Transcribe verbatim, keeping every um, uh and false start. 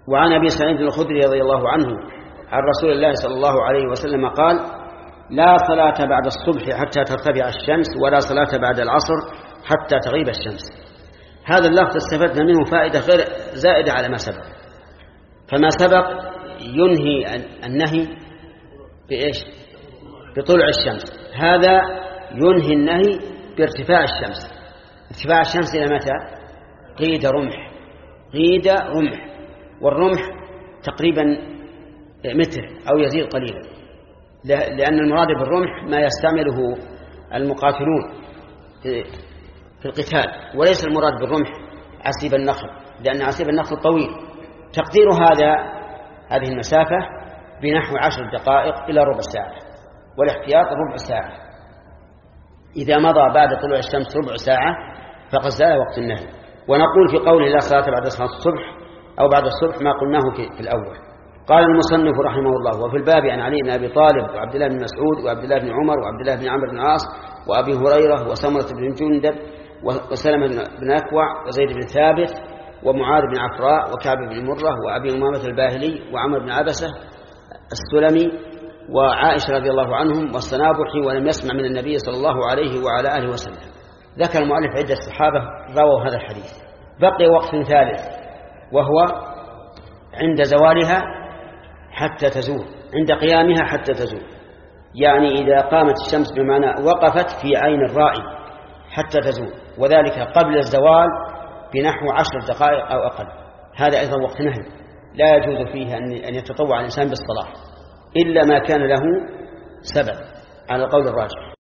وعن أبي سعيد الخدري رضي الله عنه عن رسول الله صلى الله عليه وسلم قال: لا صلاة بعد الصبح حتى ترتفع الشمس، ولا صلاة بعد العصر حتى تغيب الشمس. هذا اللفظ استفدنا منه فائدة غير زائدة على ما سبق. فما سبق ينهي النهي بإيش؟ بطلوع الشمس. هذا ينهي النهي بارتفاع الشمس. ارتفاع الشمس إلى متى؟ قيد رمح، قيد رمح، والرمح تقريبا متر أو يزيد قليلا، لأن المراد بالرمح ما يستعمله المقاتلون في القتال، وليس المراد بالرمح عسيب النخل، لأن عسيب النخل طويل. تقدير هذا هذه المسافة بنحو عشر دقائق إلى ربع ساعة، والاحتياط ربع ساعة. إذا مضى بعد طلوع الشمس ربع ساعة فقد زال وقت النهي. ونقول في قوله لا صلاة بعد صلاة الصبح أو بعد الصبح ما قلناه في الأول. قال المصنف رحمه الله: وفي الباب عن علي بن أبي طالب وعبد الله بن مسعود وعبد الله بن عمر وعبد الله بن عمرو بن العاص وأبي هريرة وسمرة بن جندب وسلمة بن أكوع وزيد بن ثابت ومعاذ بن عفراء وكعب بن مرة وأبي أمامة الباهلي وعمر بن عبسة السلمي وعائشة رضي الله عنهم والصنابحي، ولم يسمع من النبي صلى الله عليه وعلى آله وسلم. ذكر المؤلف عدة الصحابة رووا هذا الحديث. بقي وقت ثالث وهو عند زوالها حتى تزول، عند قيامها حتى تزول، يعني إذا قامت الشمس بمعنى وقفت في عين الرائي حتى تزول، وذلك قبل الزوال بنحو عشر دقائق أو أقل. هذا أيضا وقت نهي لا يجوز فيه أن يتطوع الإنسان بالصلاة إلا ما كان له سبب على القول الراجح.